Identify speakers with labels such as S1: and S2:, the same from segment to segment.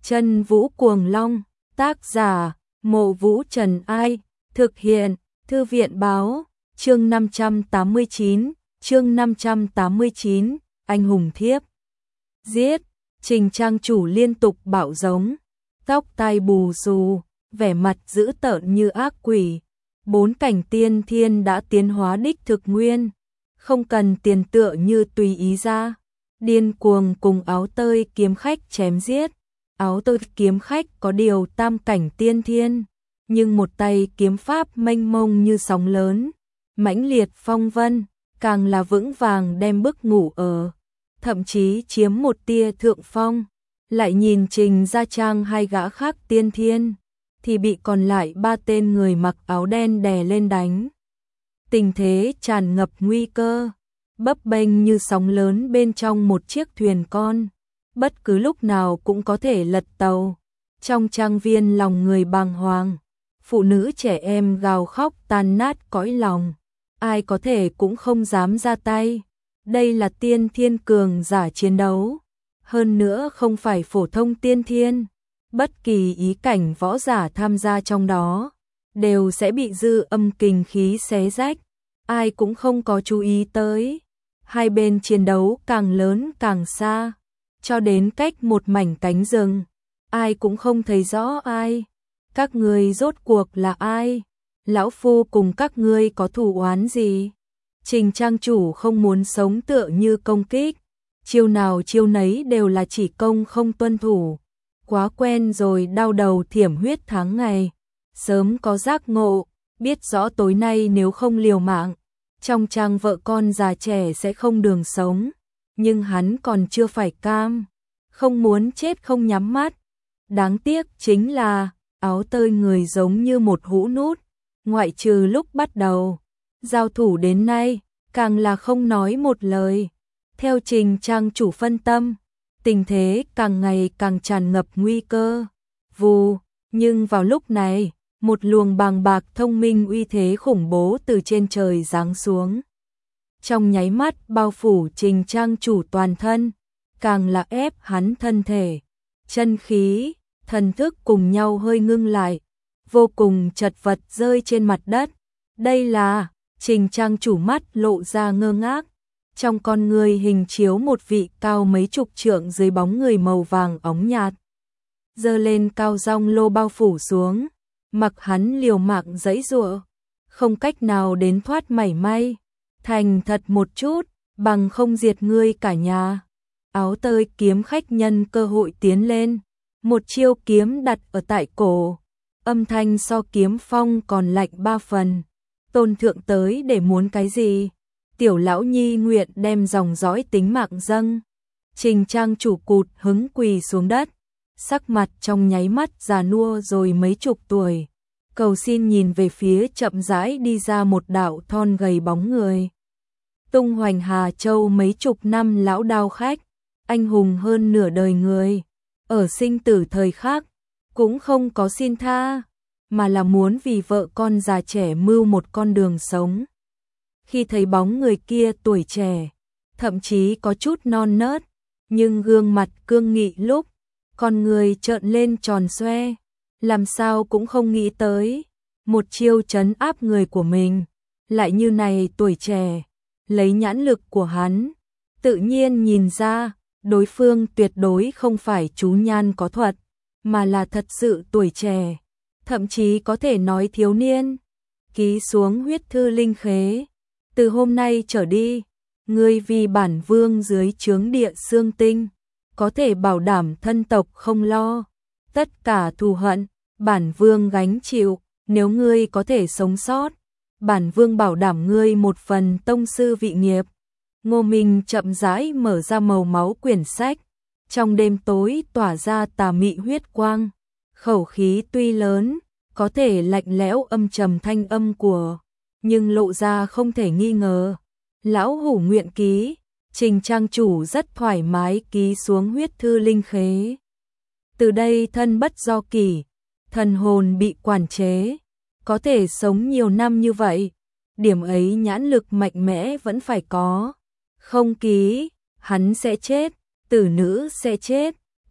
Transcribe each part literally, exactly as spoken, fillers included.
S1: Chân Vũ Cuồng Long, tác giả, Mộ Vũ Trần Ai, thực hiện, Thư viện báo, chương năm trăm tám mươi chín, chương năm trăm tám mươi chín, anh hùng thiếp. Giết, Trình trang chủ liên tục bạo giống, tóc tai bù xù, vẻ mặt dữ tợn như ác quỷ. Bốn cảnh tiên thiên đã tiến hóa đích thực nguyên, không cần tiền tựa như tùy ý ra. Điên cuồng cùng áo tơi kiếm khách chém giết. Áo tơi kiếm khách có điều tam cảnh tiên thiên, nhưng một tay kiếm pháp mênh mông như sóng lớn, mãnh liệt phong vân, càng là vững vàng đem bức ngủ ở, thậm chí chiếm một tia thượng phong. Lại nhìn Trình Gia Trang hai gã khác tiên thiên, thì bị còn lại ba tên người mặc áo đen đè lên đánh. Tình thế tràn ngập nguy cơ, bấp bênh như sóng lớn bên trong một chiếc thuyền con, bất cứ lúc nào cũng có thể lật tàu. Trong trang viên lòng người bàng hoàng, phụ nữ trẻ em gào khóc tan nát cõi lòng, ai có thể cũng không dám ra tay. Đây là tiên thiên cường giả chiến đấu, hơn nữa không phải phổ thông tiên thiên, bất kỳ ý cảnh võ giả tham gia trong đó đều sẽ bị dư âm kình khí xé rách, ai cũng không có chú ý tới. Hai bên chiến đấu càng lớn càng xa, cho đến cách một mảnh cánh rừng, ai cũng không thấy rõ ai. Các ngươi rốt cuộc là ai? Lão phu cùng các ngươi có thù oán gì? Trình trang chủ không muốn sống tựa như công kích, chiêu nào chiêu nấy đều là chỉ công không tuân thủ. Quá quen rồi đau đầu thiểm huyết tháng ngày, sớm có giác ngộ, biết rõ tối nay nếu không liều mạng, trong trang vợ con già trẻ sẽ không đường sống. Nhưng hắn còn chưa phải cam, không muốn chết không nhắm mắt. Đáng tiếc chính là áo tơi người giống như một hũ nút, ngoại trừ lúc bắt đầu giao thủ đến nay, càng là không nói một lời. Theo Trình trang chủ phân tâm, tình thế càng ngày càng tràn ngập nguy cơ. Vù, nhưng vào lúc này, một luồng bàng bạc thông minh uy thế khủng bố từ trên trời giáng xuống. Trong nháy mắt bao phủ Trình trang chủ toàn thân, càng là ép hắn thân thể, chân khí, thần thức cùng nhau hơi ngưng lại, vô cùng chật vật rơi trên mặt đất. Đây là, Trình trang chủ mắt lộ ra ngơ ngác, trong con người hình chiếu một vị cao mấy chục trượng dưới bóng người màu vàng óng nhạt. Giơ lên cao rong lô bao phủ xuống, mặc hắn liều mạng giãy giụa, không cách nào đến thoát mảy may. Thành thật một chút, bằng không diệt ngươi cả nhà. Áo tơi kiếm khách nhân cơ hội tiến lên, một chiêu kiếm đặt ở tại cổ, âm thanh so kiếm phong còn lạnh ba phần. Tôn thượng tới để muốn cái gì? Tiểu lão nhi nguyện đem dòng dõi tính mạng dâng. Trình trang chủ cụt hứng quỳ xuống đất, sắc mặt trong nháy mắt già nua rồi mấy chục tuổi, cầu xin nhìn về phía chậm rãi đi ra một đạo thon gầy bóng người. Tung hoành Hà Châu mấy chục năm lão đao khách, anh hùng hơn nửa đời người, ở sinh tử thời khắc cũng không có xin tha, mà là muốn vì vợ con già trẻ mưu một con đường sống. Khi thấy bóng người kia tuổi trẻ, thậm chí có chút non nớt, nhưng gương mặt cương nghị lúc, con người trợn lên tròn xoe, làm sao cũng không nghĩ tới, một chiêu trấn áp người của mình, lại như này tuổi trẻ. Lấy nhãn lực của hắn, tự nhiên nhìn ra, đối phương tuyệt đối không phải chú nhan có thuật, mà là thật sự tuổi trẻ, thậm chí có thể nói thiếu niên. Ký xuống huyết thư linh khế, từ hôm nay trở đi, ngươi vì bản vương dưới trướng địa xương tinh, có thể bảo đảm thân tộc không lo, tất cả thù hận, bản vương gánh chịu, nếu ngươi có thể sống sót, bản vương bảo đảm ngươi một phần tông sư vị nghiệp. Ngô Minh chậm rãi mở ra màu máu quyển sách, trong đêm tối tỏa ra tà mị huyết quang, khẩu khí tuy lớn, có thể lạnh lẽo âm trầm thanh âm của, nhưng lộ ra không thể nghi ngờ. Lão hủ nguyện ký. Trình trang chủ rất thoải mái ký xuống huyết thư linh khế. Từ đây thân bất do kỷ, thần hồn bị quản chế, có thể sống nhiều năm như vậy, điểm ấy nhãn lực mạnh mẽ vẫn phải có. Không ký, hắn sẽ chết, tử nữ sẽ chết,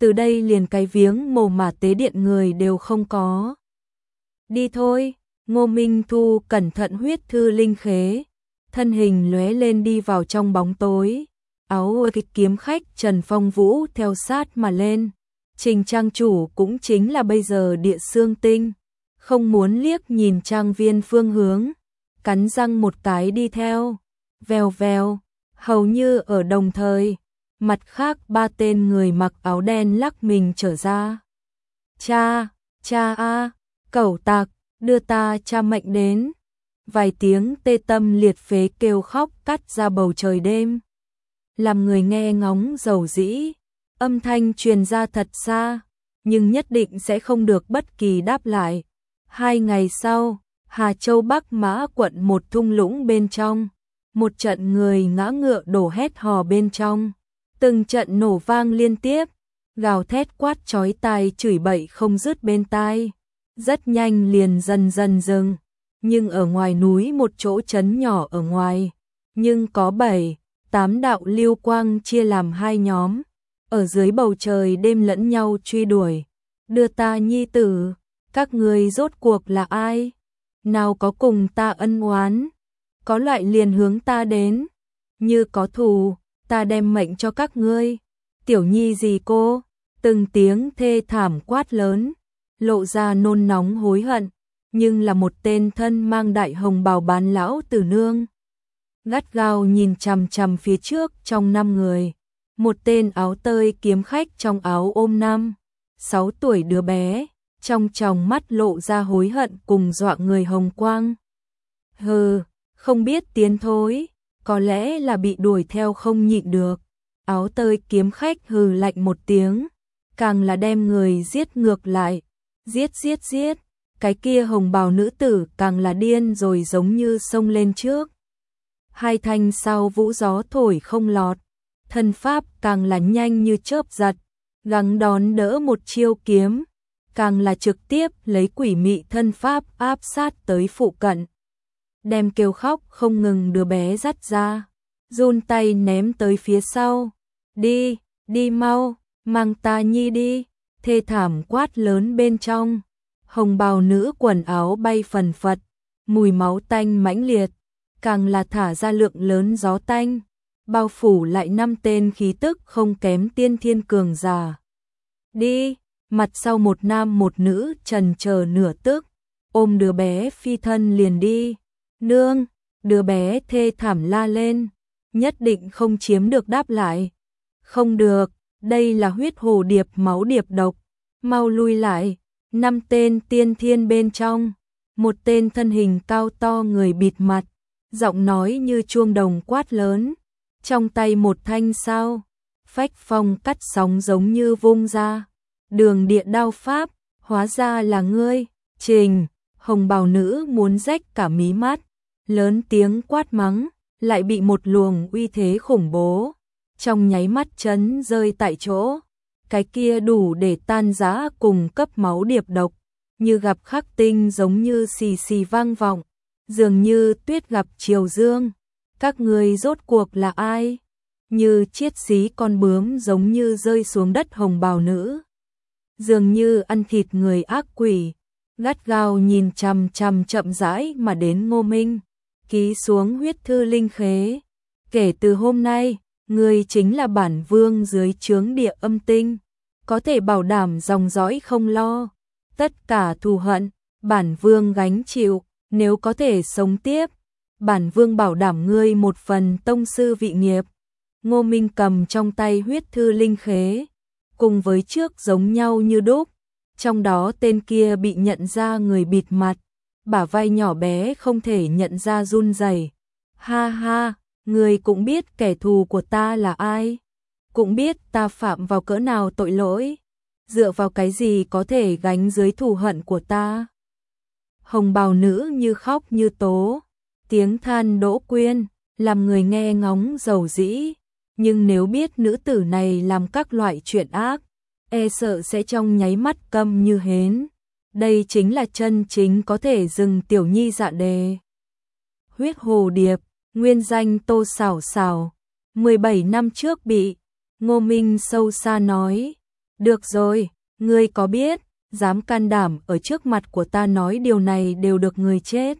S1: từ đây liền cái viếng mồ mà tế điện người đều không có. Đi thôi, Ngô Minh Thu cẩn thận huyết thư linh khế, thân hình lóe lên đi vào trong bóng tối, áo kịch kiếm khách Trần Phong Vũ theo sát mà lên. Trình trang chủ cũng chính là bây giờ Địa Xương Tinh, không muốn liếc nhìn trang viên phương hướng, cắn răng một cái đi theo, vèo vèo, hầu như ở đồng thời, mặt khác ba tên người mặc áo đen lắc mình trở ra. Cha, cha a, cẩu tặc, đưa ta cha mệnh đến. Vài tiếng tê tâm liệt phế kêu khóc cắt ra bầu trời đêm. Làm người nghe ngóng dầu dĩ, âm thanh truyền ra thật xa, nhưng nhất định sẽ không được bất kỳ đáp lại. Hai ngày sau, Hà Châu Bắc Mã quận một thung lũng bên trong, một trận người ngã ngựa đổ hét hò bên trong, từng trận nổ vang liên tiếp, gào thét quát chói tai chửi bậy không dứt bên tai, rất nhanh liền dần dần dừng, nhưng ở ngoài núi một chỗ trấn nhỏ ở ngoài, nhưng có bảy, tám đạo lưu quang chia làm hai nhóm, ở dưới bầu trời đêm lẫn nhau truy đuổi, đưa ta nhi tử, các người rốt cuộc là ai? Nào có cùng ta ân oán, có loại liền hướng ta đến, như có thù, ta đem mệnh cho các ngươi. Tiểu nhi gì cô? Từng tiếng thê thảm quát lớn, lộ ra nôn nóng hối hận, nhưng là một tên thân mang đại hồng bào bán lão tử nương. Gắt gao nhìn chằm chằm phía trước trong năm người, một tên áo tơi kiếm khách trong áo ôm năm, sáu tuổi đứa bé, trong tròng mắt lộ ra hối hận cùng dọa người hồng quang. Hừ, không biết tiến thối, có lẽ là bị đuổi theo không nhịn được. Áo tơi kiếm khách hừ lạnh một tiếng, càng là đem người giết ngược lại, giết giết giết, cái kia hồng bào nữ tử càng là điên rồi giống như xông lên trước. Hai thanh sao vũ gió thổi không lọt, thân pháp càng là nhanh như chớp giật, gắng đón đỡ một chiêu kiếm, càng là trực tiếp lấy quỷ mị thân pháp áp sát tới phụ cận. Đem kêu khóc không ngừng đứa bé dắt ra, run tay ném tới phía sau. Đi, đi mau, mang ta nhi đi, thê thảm quát lớn bên trong. Hồng bào nữ quần áo bay phần phật, mùi máu tanh mãnh liệt, càng là thả ra lượng lớn gió tanh, bao phủ lại năm tên khí tức không kém tiên thiên cường giả. Đi, mặt sau một nam một nữ trần chờ nửa tức, ôm đứa bé phi thân liền đi. Nương, đứa bé thê thảm la lên, nhất định không chiếm được đáp lại. Không được, đây là huyết hồ điệp máu điệp độc, mau lui lại. Năm tên tiên thiên bên trong, một tên thân hình cao to người bịt mặt, giọng nói như chuông đồng quát lớn, trong tay một thanh sao, phách phong cắt sóng giống như vung ra, đường địa đao pháp, hóa ra là ngươi. Trình, hồng bào nữ muốn rách cả mí mắt, lớn tiếng quát mắng, lại bị một luồng uy thế khủng bố, trong nháy mắt chấn rơi tại chỗ. Cái kia đủ để tan rã cùng cấp máu điệp độc, như gặp khắc tinh giống như xì xì vang vọng, dường như tuyết gặp chiều dương. Các người rốt cuộc là ai? Như chiết xí con bướm giống như rơi xuống đất hồng bào nữ, dường như ăn thịt người ác quỷ, gắt gao nhìn chằm chằm chậm rãi mà đến Ngô Minh, ký xuống huyết thư linh khế. Kể từ hôm nay, người chính là bản vương dưới trướng Địa Âm Tinh, có thể bảo đảm dòng dõi không lo, tất cả thù hận, bản vương gánh chịu, nếu có thể sống tiếp, bản vương bảo đảm ngươi một phần tông sư vị nghiệp. Ngô Minh cầm trong tay huyết thư linh khế, cùng với trước giống nhau như đúc, trong đó tên kia bị nhận ra người bịt mặt, bả vai nhỏ bé không thể nhận ra run rẩy. Ha ha, người cũng biết kẻ thù của ta là ai, cũng biết ta phạm vào cỡ nào tội lỗi, dựa vào cái gì có thể gánh dưới thù hận của ta. Hồng bào nữ như khóc như tố, tiếng than đỗ quyên, làm người nghe ngóng dầu dĩ, nhưng nếu biết nữ tử này làm các loại chuyện ác, e sợ sẽ trong nháy mắt câm như hến. Đây chính là chân chính có thể dừng tiểu nhi dạ đề. Huyết hồ điệp, nguyên danh Tô Sảo Sảo, mười bảy năm trước bị Ngô Minh sâu xa nói, Được rồi, ngươi có biết, dám can đảm ở trước mặt của ta nói điều này đều được người chết.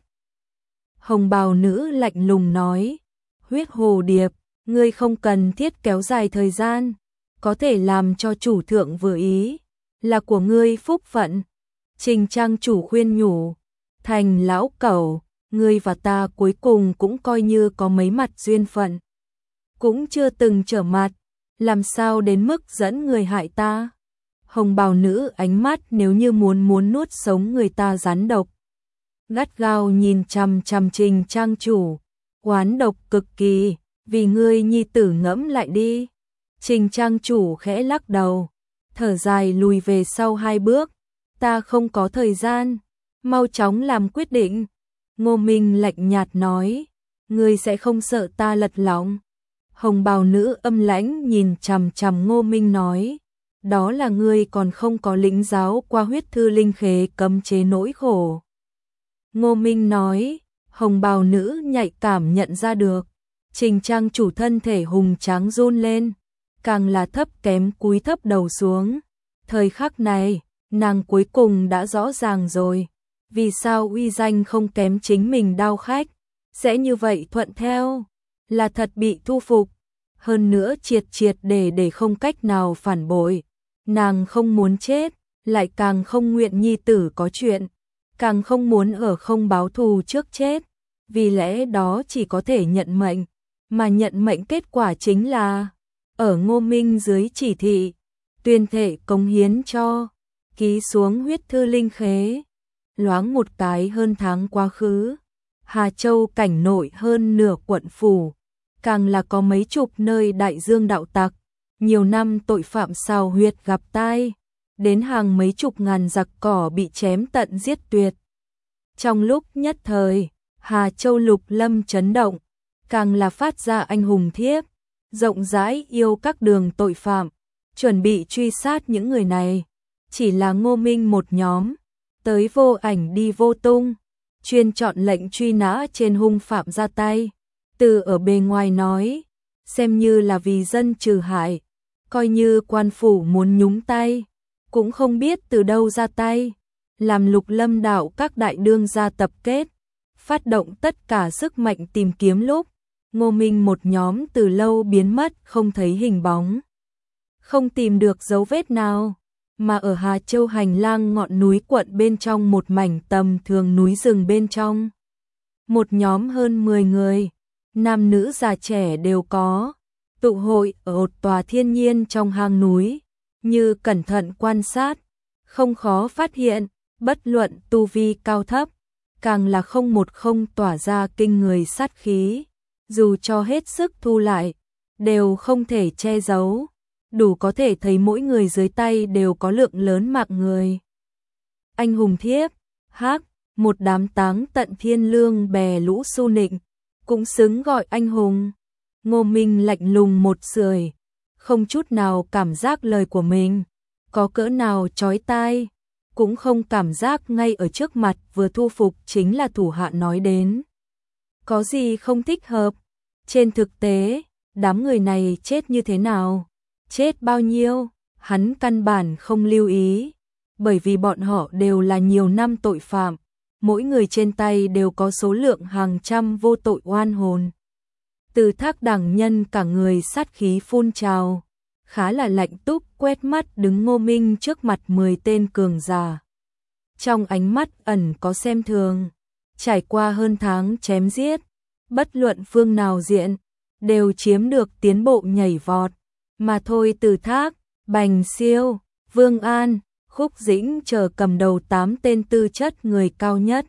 S1: Hồng bào nữ lạnh lùng nói, huyết hồ điệp, ngươi không cần thiết kéo dài thời gian, có thể làm cho chủ thượng vừa ý, là của ngươi phúc phận. Trình trang chủ khuyên nhủ, thành lão cẩu, ngươi và ta cuối cùng cũng coi như có mấy mặt duyên phận. Cũng chưa từng trở mặt, làm sao đến mức dẫn người hại ta. Hồng bào nữ ánh mắt nếu như muốn muốn nuốt sống người ta rắn độc. Gắt gao nhìn chằm chằm trình trang chủ, oán độc cực kỳ, vì ngươi nhi tử ngẫm lại đi. Trình trang chủ khẽ lắc đầu, thở dài lùi về sau hai bước, ta không có thời gian, mau chóng làm quyết định. Ngô Minh lạnh nhạt nói, ngươi sẽ không sợ ta lật lọng. Hồng bào nữ âm lãnh nhìn chằm chằm Ngô Minh nói, đó là ngươi còn không có lĩnh giáo qua huyết thư linh khế cấm chế nỗi khổ. Ngô Minh nói, hồng bào nữ nhạy cảm nhận ra được, trình trang chủ thân thể hùng tráng run lên, càng là thấp kém cúi thấp đầu xuống. Thời khắc này, nàng cuối cùng đã rõ ràng rồi, vì sao uy danh không kém chính mình đao khách, sẽ như vậy thuận theo, là thật bị thu phục, hơn nữa triệt triệt để để không cách nào phản bội. Nàng không muốn chết, lại càng không nguyện nhi tử có chuyện, càng không muốn ở không báo thù trước chết, vì lẽ đó chỉ có thể nhận mệnh, mà nhận mệnh kết quả chính là ở Ngô Minh dưới chỉ thị, tuyên thệ cống hiến cho, ký xuống huyết thư linh khế. Loáng một cái hơn tháng quá khứ, Hà Châu cảnh nội hơn nửa quận phủ, càng là có mấy chục nơi đại dương đạo tặc, nhiều năm tội phạm xào huyệt gặp tai, đến hàng mấy chục ngàn giặc cỏ bị chém tận giết tuyệt. Trong lúc nhất thời, Hà Châu lục lâm chấn động, càng là phát ra anh hùng thiếp, rộng rãi yêu các đường tội phạm, chuẩn bị truy sát những người này. Chỉ là Ngô Minh một nhóm, tới vô ảnh đi vô tung, chuyên chọn lệnh truy nã trên hung phạm ra tay. Từ ở bề ngoài nói, xem như là vì dân trừ hại, coi như quan phủ muốn nhúng tay, cũng không biết từ đâu ra tay, làm lục lâm đạo các đại đương gia tập kết, phát động tất cả sức mạnh tìm kiếm lúc, Ngô Minh một nhóm từ lâu biến mất không thấy hình bóng, không tìm được dấu vết nào, mà ở Hà Châu hành lang ngọn núi quận bên trong một mảnh tầm thường núi rừng bên trong. Một nhóm hơn mười người, nam nữ già trẻ đều có, tụ hội ở một tòa thiên nhiên trong hang núi, như cẩn thận quan sát, không khó phát hiện, bất luận tu vi cao thấp, càng là không một không tỏa ra kinh người sát khí, dù cho hết sức thu lại, đều không thể che giấu, đủ có thể thấy mỗi người dưới tay đều có lượng lớn mạng người. Anh hùng thiếp, hắc, một đám táng tận thiên lương bè lũ su nịnh, cũng xứng gọi anh hùng. Ngô Minh lạnh lùng một sưởi, không chút nào cảm giác lời của mình có cỡ nào chói tai, cũng không cảm giác ngay ở trước mặt vừa thu phục chính là thủ hạ nói đến. Có gì không thích hợp? Trên thực tế, đám người này chết như thế nào, chết bao nhiêu, hắn căn bản không lưu ý, bởi vì bọn họ đều là nhiều năm tội phạm, mỗi người trên tay đều có số lượng hàng trăm vô tội oan hồn. Từ Thác Đằng Nhân cả người sát khí phun trào, khá là lạnh túc quét mắt đứng Ngô Minh trước mặt mười tên cường giả. Trong ánh mắt ẩn có xem thường, trải qua hơn tháng chém giết, bất luận phương nào diện, đều chiếm được tiến bộ nhảy vọt, mà thôi. Từ Thác, Bành Siêu, Vương An, Khúc Dĩnh chờ cầm đầu tám tên tư chất người cao nhất.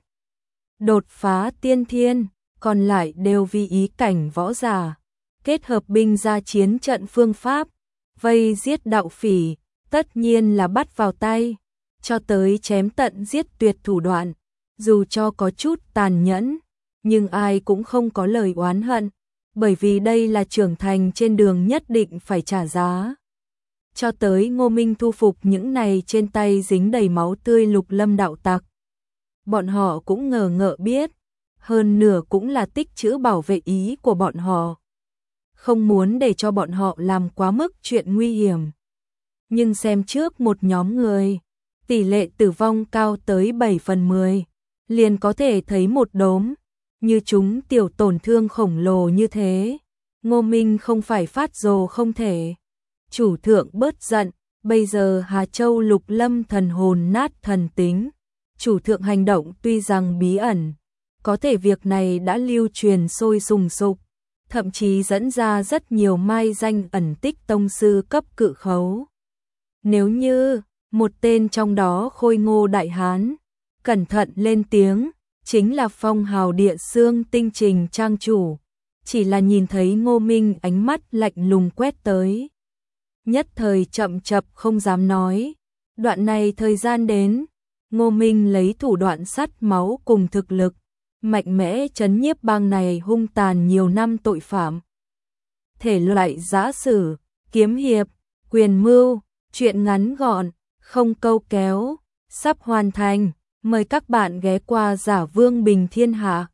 S1: Đột phá tiên thiên, còn lại đều vì ý cảnh võ giả, kết hợp binh ra chiến trận phương pháp, vây giết đạo phỉ, tất nhiên là bắt vào tay, cho tới chém tận giết tuyệt thủ đoạn, dù cho có chút tàn nhẫn, nhưng ai cũng không có lời oán hận, bởi vì đây là trưởng thành trên đường nhất định phải trả giá. Cho tới Ngô Minh thu phục những này trên tay dính đầy máu tươi lục lâm đạo tặc. Bọn họ cũng ngờ ngợ biết, hơn nửa cũng là tích trữ bảo vệ ý của bọn họ. Không muốn để cho bọn họ làm quá mức chuyện nguy hiểm. nhưng xem trước một nhóm người, tỷ lệ tử vong cao tới bảy phần mười, liền có thể thấy một đốm, như chúng tiểu tổn thương khổng lồ như thế. Ngô Minh không phải phát rồ không thể. Chủ thượng bớt giận, bây giờ Hà Châu Lục Lâm thần hồn nát thần tính. Chủ thượng hành động tuy rằng bí ẩn, có thể việc này đã lưu truyền sôi sùng sục, thậm chí dẫn ra rất nhiều mai danh ẩn tích tông sư cấp cự khấu. Nếu như một tên trong đó khôi ngô đại hán, cẩn thận lên tiếng, chính là Phong Hào Địa Xương Tinh Trình trang chủ, chỉ là nhìn thấy Ngô Minh ánh mắt lạnh lùng quét tới. Nhất thời chậm chập không dám nói, đoạn này thời gian đến, Ngô Minh lấy thủ đoạn sắt máu cùng thực lực, mạnh mẽ trấn nhiếp bang này hung tàn nhiều năm tội phạm. Thể loại giã sử, kiếm hiệp, quyền mưu, truyện ngắn gọn, không câu kéo, sắp hoàn thành, mời các bạn ghé qua Giả Vương Bình Thiên Hạ.